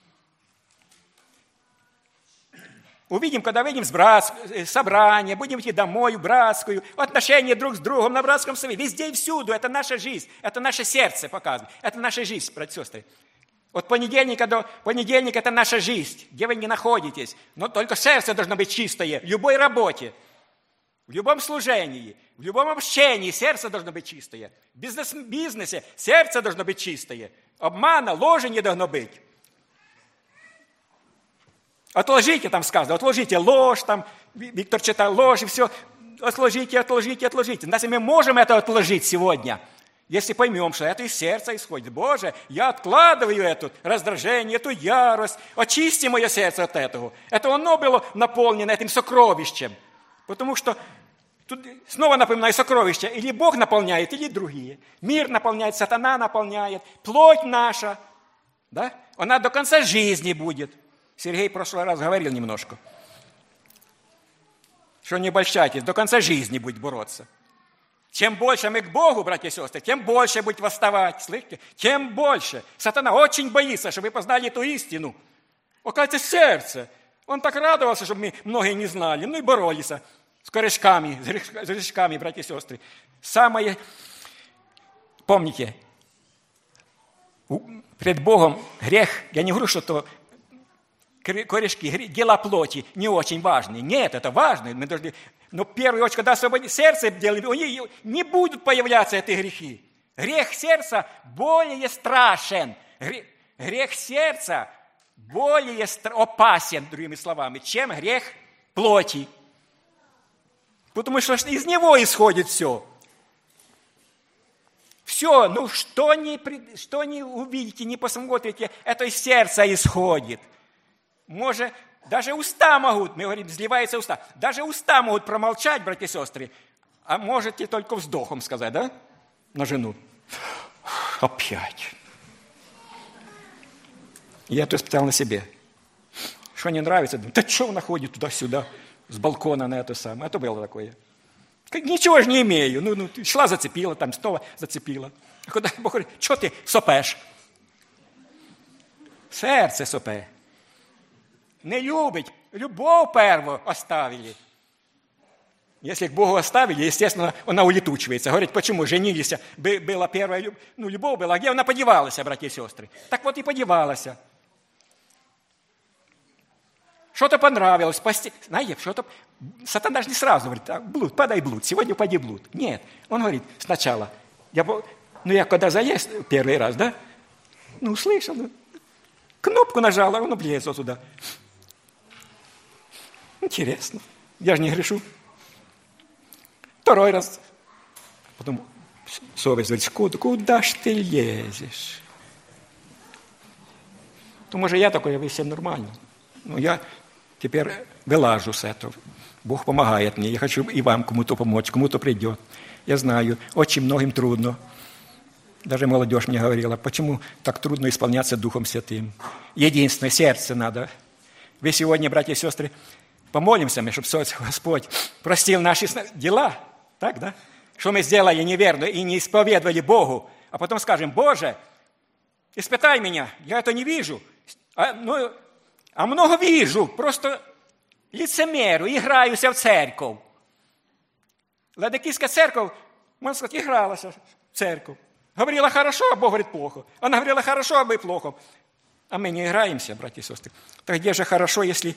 Увидим, когда выйдем с собрания, будем идти домой, в братскую, отношения друг с другом, на братском совете. Везде и всюду. Это наша жизнь, это наше сердце показано. Это наша жизнь, братья и сестры. От понедельника до понедельника это наша жизнь, где вы не находитесь. Но только сердце должно быть чистое в любой работе, в любом служении, в любом общении сердце должно быть чистое. В бизнесе сердце должно быть чистое. Обмана, ложи не должно быть. Отложите, там сказано, отложите ложь, там Виктор читал ложь и все. Отложите. Если мы можем это отложить сегодня, если поймем, что это из сердца исходит. Боже, я откладываю это раздражение, эту ярость. Очисти мое сердце от этого. Это оно было наполнено этим сокровищем. Потому что тут снова напоминаю, сокровище. Или Бог наполняет, или другие. Мир наполняет, сатана наполняет. Плоть наша, да? Она до конца жизни будет. Сергей в прошлый раз говорил немножко. Что не обольщайтесь, до конца жизни будет бороться. Чем больше мы к Богу, братья и сестры, тем больше будет восставать. Слышите? Тем больше. Сатана очень боится, чтобы вы познали эту истину. Оказывается, сердце. Он так радовался, чтобы мы многие не знали. Ну и боролись с корешками, с грешками, братья и сестры. Самое, помните, пред Богом грех, я не говорю, что то корешки, дела плоти не очень важные. Нет, это важно. Мы должны, но в первую очередь, когда освободить сердце, не будут появляться эти грехи. Грех сердца более страшен. Грех сердца более опасен, другими словами, чем грех плоти. Потому что из него исходит все. Все, ну что не увидите, не посмотрите, это из сердца исходит. Может, даже уста могут, мы говорим, изливаются уста, даже уста могут промолчать, братья и сестры, а можете только вздохом сказать, да, на жену. Опять. Я это испытал на себе. Что не нравится, да что она ходит туда-сюда, с балкона на это самое. Это было такое. Ничего же не имею. Ну, шла, зацепила, там снова зацепила. Куда Бог говорит, що ти сопеш? Серце сопе. Не любить. Любовь первую оставили. Если к Богу оставили, естественно, она улетучивается. Говорит, почему? Женились, была первая любовь была. Где она подевалась, братья и сестры? Так вот и подевалась. Что-то понравилось. Знаете, что-то... Сатана даже не сразу говорит, блуд, подай блуд, сегодня упади блуд. Нет, он говорит сначала, я когда залез первый раз, да, услышал, кнопку нажал, а он влезло туда. Интересно, я же не грешу. Второй раз. Потом совесть говорит, куда ж ты лезешь? То, может, я такой, вы все нормально. Но я теперь вылажу с этого. Бог помогает мне. Я хочу и вам кому-то помочь, кому-то придет. Я знаю, очень многим трудно. Даже молодежь мне говорила, почему так трудно исполняться Духом Святым. Единственное, сердце надо. Вы сегодня, братья и сестры, помолимся, чтобы Господь простил наши дела. Так, да? Что мы сделали неверно и не исповедовали Богу. А потом скажем, Боже, испытай меня, я это не вижу. А много вижу, просто лицемерю, играюсь в церковь. Ладикийская церковь, можно сказать, игралась в церковь. Говорила хорошо, а Бог говорит плохо. Она говорила хорошо, а мы плохо. А мы не играемся, братья и сестры. Так где же хорошо, если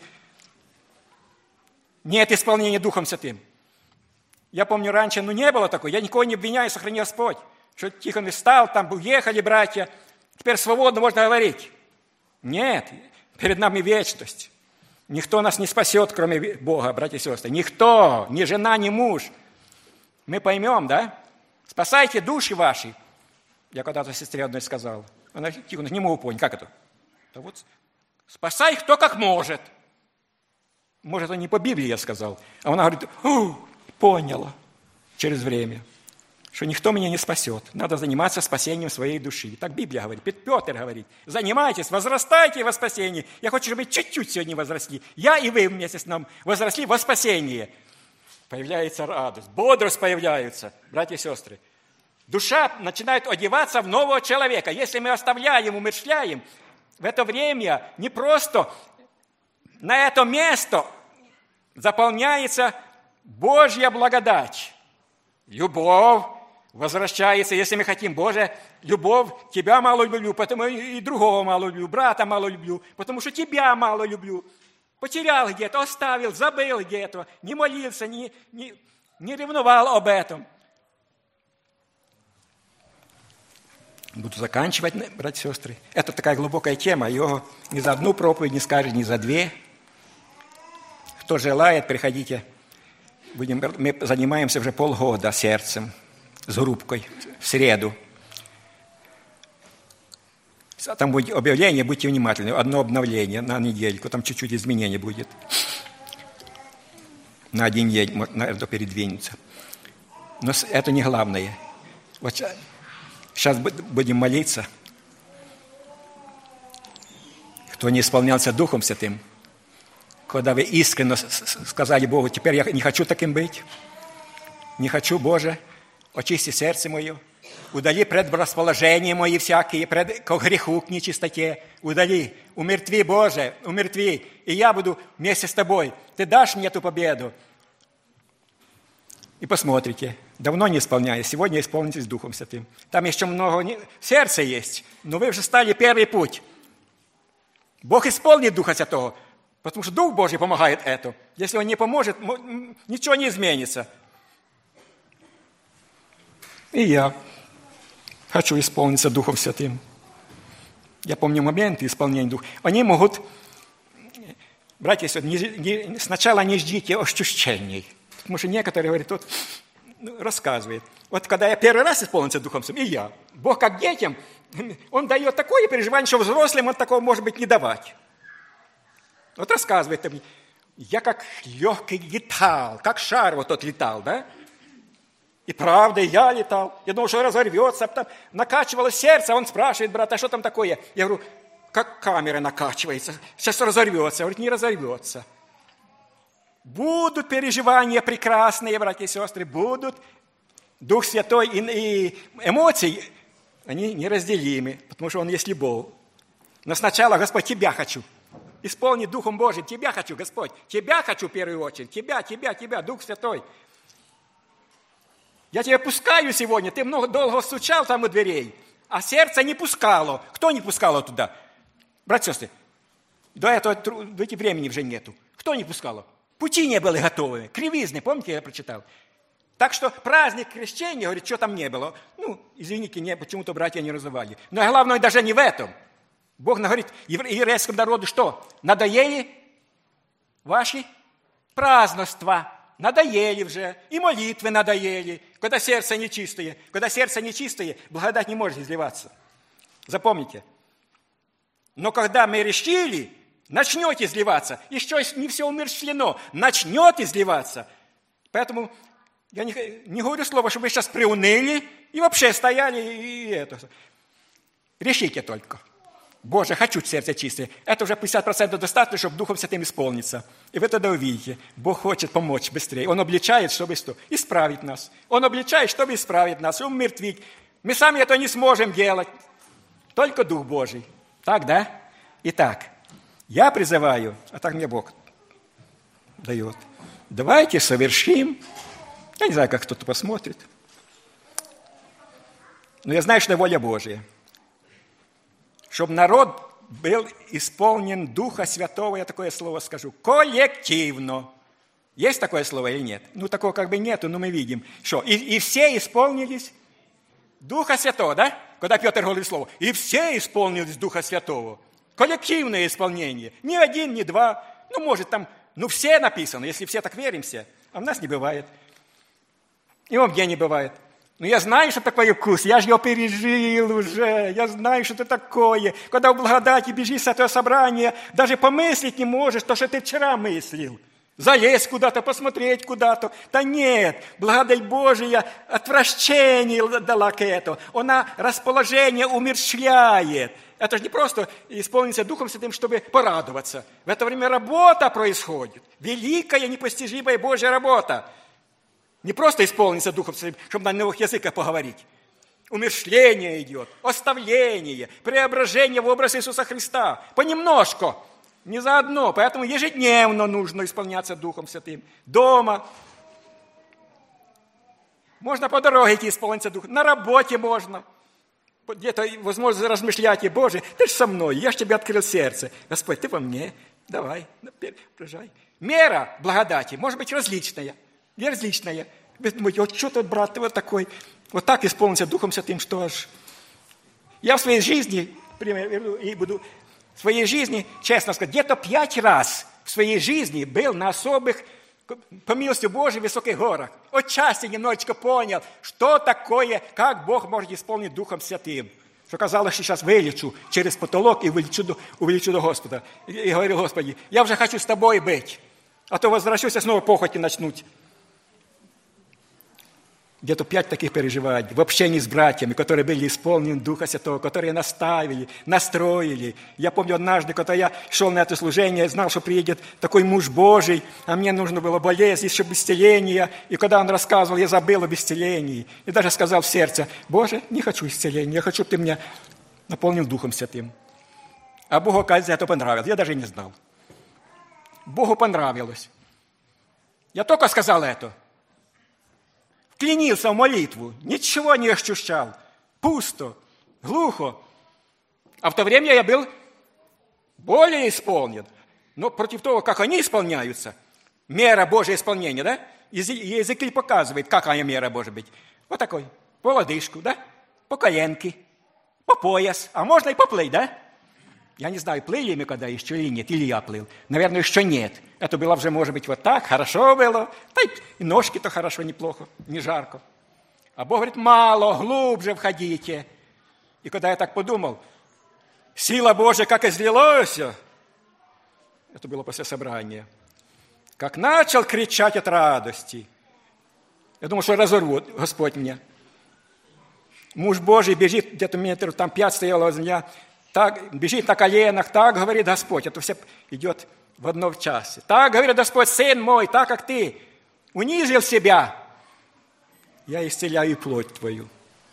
нет исполнения Духом Святым? Я помню, раньше, не было такого. Я никого не обвиняю, сохрани Господь. Что Тихон встал, там уехали братья. Теперь свободно можно говорить. Нет, перед нами вечность. Никто нас не спасет, кроме Бога, братья и сестры. Никто, ни жена, ни муж. Мы поймем, да? Спасайте души ваши. Я когда-то сестре одной сказал. Она тихо, не могу понять, как это? Да вот, спасай кто как может. Может, это не по Библии я сказал. А она говорит, поняла через время, что никто меня не спасет. Надо заниматься спасением своей души. Так Библия говорит, Петр говорит, занимайтесь, возрастайте во спасении. Я хочу, чтобы вы чуть-чуть сегодня возросли. Я и вы вместе с нами возросли во спасение. Появляется радость, бодрость появляется, братья и сестры. Душа начинает одеваться в нового человека. Если мы оставляем, умерщвляем, в это время не просто на это место заполняется Божья благодать. Любовь возвращается, если мы хотим, Боже, любовь, Тебя мало люблю, потому и другого мало люблю, брата мало люблю, потому что Тебя мало люблю. Потерял где-то, оставил, забыл где-то, не молился, не ревновал об этом. Буду заканчивать, братья и сестры. Это такая глубокая тема, ее ни за одну проповедь не скажешь, ни за две. Кто желает, приходите. Мы занимаемся уже полгода сердцем, с группкой, в среду. Там будет объявление, будьте внимательны. Одно обновление на недельку, там чуть-чуть изменение будет. На один день, наверное, передвинется. Но это не главное. Вот сейчас будем молиться. Кто не исполнялся Духом Святым, когда вы искренне сказали Богу, теперь я не хочу таким быть. Не хочу, Боже, очисти сердце мое. удали предрасположения мои всякие, к греху, к нечистоте, удали, умертви, Боже, умертви, и я буду вместе с тобой. Ты дашь мне эту победу. И посмотрите, давно не исполняя, сегодня исполнитесь Духом Святым. Там еще много сердца есть, но вы уже стали первый путь. Бог исполнит Духа Святого, потому что Дух Божий помогает это. Если Он не поможет, ничего не изменится. И я хочу исполниться Духом Святым. Я помню моменты исполнения Духа. Они могут, братья и сестры, сначала не ждите ощущений. Потому что некоторые говорят, вот, рассказывает. Вот когда я первый раз исполнился Духом Святым, и я, Бог как детям, Он дает такое переживание, что взрослым Он такого может быть не давать. Вот рассказывает мне, я как легкий летал, как шар вот тот летал, да? И правда, я летал. Я думал, что разорвется. Потом накачивалось сердце. Он спрашивает, брат, а что там такое? Я говорю, как камера накачивается. Сейчас разорвется. Он говорит, не разорвется. Будут переживания прекрасные, братья и сестры, будут. Дух Святой и эмоции, они неразделимы, потому что Он есть любовь. Но сначала, Господь, Тебя хочу. Исполни Духом Божиим. Тебя хочу, Господь. Тебя хочу в первую очередь. Тебя, Дух Святой. Я тебя пускаю сегодня. Ты долго стучал там у дверей, а сердце не пускало. Кто не пускало туда? Братья и сестры, до этого времени уже нету. Кто не пускало? Пути не были готовы. Кривизны, помните, я прочитал? Так что праздник крещения, говорит, что там не было. Извините, почему-то братья не разували. Но главное даже не в этом. Бог говорит еврейскому народу, что? Надоели ваши празднества. Надоели уже. И молитвы надоели. Когда сердце нечистое. Когда сердце нечистое, благодать не может изливаться. Запомните. Но когда мы решили, начнет изливаться. Еще не все умерщвлено. Начнет изливаться. Поэтому я не говорю слова, чтобы вы сейчас приуныли и вообще стояли и это. Решите только. Боже, хочу сердце чистое. Это уже 50% достаточно, чтобы Духом Святым исполниться. И вы тогда увидите, Бог хочет помочь быстрее. Он обличает, чтобы исправить нас. Он обличает, чтобы исправить нас, умертвить. Мы сами это не сможем делать. Только Дух Божий. Так, да? Итак, я призываю, а так мне Бог дает. Давайте совершим. Я не знаю, как кто-то посмотрит. Но я знаю, что воля Божья. Чтобы народ был исполнен Духа Святого, я такое слово скажу, коллективно. Есть такое слово или нет? Такого как бы нету, но мы видим. Что? И все исполнились Духа Святого, да? Когда Петр говорит слово. И все исполнились Духа Святого. Коллективное исполнение. Ни один, ни два. Может там, все написано, если все так веримся. А у нас не бывает. И у меня не бывает. Но я знаю, что такое вкус, я же его пережил уже, я знаю, что это такое. Когда в благодати бежишь с этого собрания, даже помыслить не можешь то, что ты вчера мыслил. Залезть куда-то, посмотреть куда-то. Да нет, благодать Божия отвращение дала к этому. Она расположение умерщвляет. Это же не просто исполниться Духом Святым, чтобы порадоваться. В это время работа происходит. Великая, непостижимая Божья работа. Не просто исполниться Духом Святым, чтобы на новых языках поговорить. Умерщвление идет, оставление, преображение в образ Иисуса Христа. Понемножку, не заодно. Поэтому ежедневно нужно исполняться Духом Святым. Дома. Можно по дороге идти исполниться Духом. На работе можно. Где-то возможно размышлять. Боже, ты же со мной, я же тебе открыл сердце. Господь, ты во мне. Давай, приезжай. Мера благодати может быть различная. Различная. Вы думаете, вот что тот брат вот такой, вот так исполнился Духом Святым, что аж. Я в своей жизни, в своей жизни, честно сказать, где-то 5 раз в своей жизни был на особых, по милости Божией, высоких горах. Отчасти немножечко понял, что такое, как Бог может исполнить Духом Святым. Что казалось, что сейчас вылечу через потолок и увеличу до Господа. И говорю, Господи, я уже хочу с Тобой быть, а то возвращусь, и снова похоти начнуть. где-то 5 таких переживаний в общении с братьями, которые были исполнены Духа Святого, которые наставили, настроили. Я помню однажды, когда я шел на это служение, знал, что приедет такой муж Божий, а мне нужно было болезнь, еще исцеление. И когда он рассказывал, я забыл об исцелении. И даже сказал в сердце: Боже, не хочу исцеления, я хочу, чтобы ты меня наполнил Духом Святым. А Богу, оказывается, это понравилось. Я даже не знал. Богу понравилось. Я только сказал это. Вклинился в молитву, ничего не ощущал, пусто, глухо. А в то время я был более исполнен. Но против того, как они исполняются, мера Божьего исполнения, да? Язык показывает, какая мера может быть. Вот такой, по лодыжку, да? По коленке, по пояс, а можно и поплыть, да? Я не знаю, плыли мы когда еще или нет, или я плыл. Наверное, еще нет. Это было уже, может быть, вот так, хорошо было. Да и ножки-то хорошо, неплохо, не жарко. А Бог говорит: мало, глубже входите. И когда я так подумал, сила Божья как излилась, это было после собрания, как начал кричать от радости. Я думал, что разорвут Господь меня. Муж Божий бежит, где-то метров там 5 стоял возле меня, так, бежит на коленах, так говорит Господь. Это все идет в одном часе. Так говорит Господь: сын мой, так как ты унизил себя, я исцеляю плоть твою.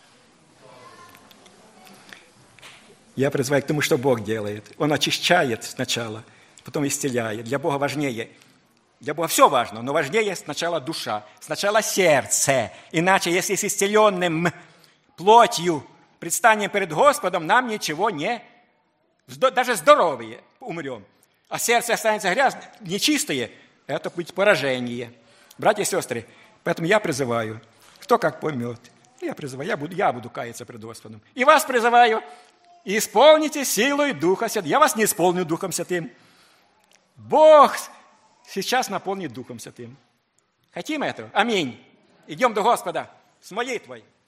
Я призываю к тому, что Бог делает. Он очищает сначала, потом исцеляет. Для Бога важнее. Для Бога все важно, но важнее сначала душа, сначала сердце. Иначе, если с исцеленным плотью предстанем перед Господом, нам ничего не... Даже здоровые умрем. А сердце останется грязным, нечистое, это будет поражение. Братья и сестры, поэтому я призываю, кто как поймет. Я призываю, я буду каяться пред Господом. И вас призываю, исполните силой Духа Святым. Я вас не исполню Духом Святым. Бог сейчас наполнит Духом Святым. Хотим этого? Аминь. Идем до Господа с молитвой.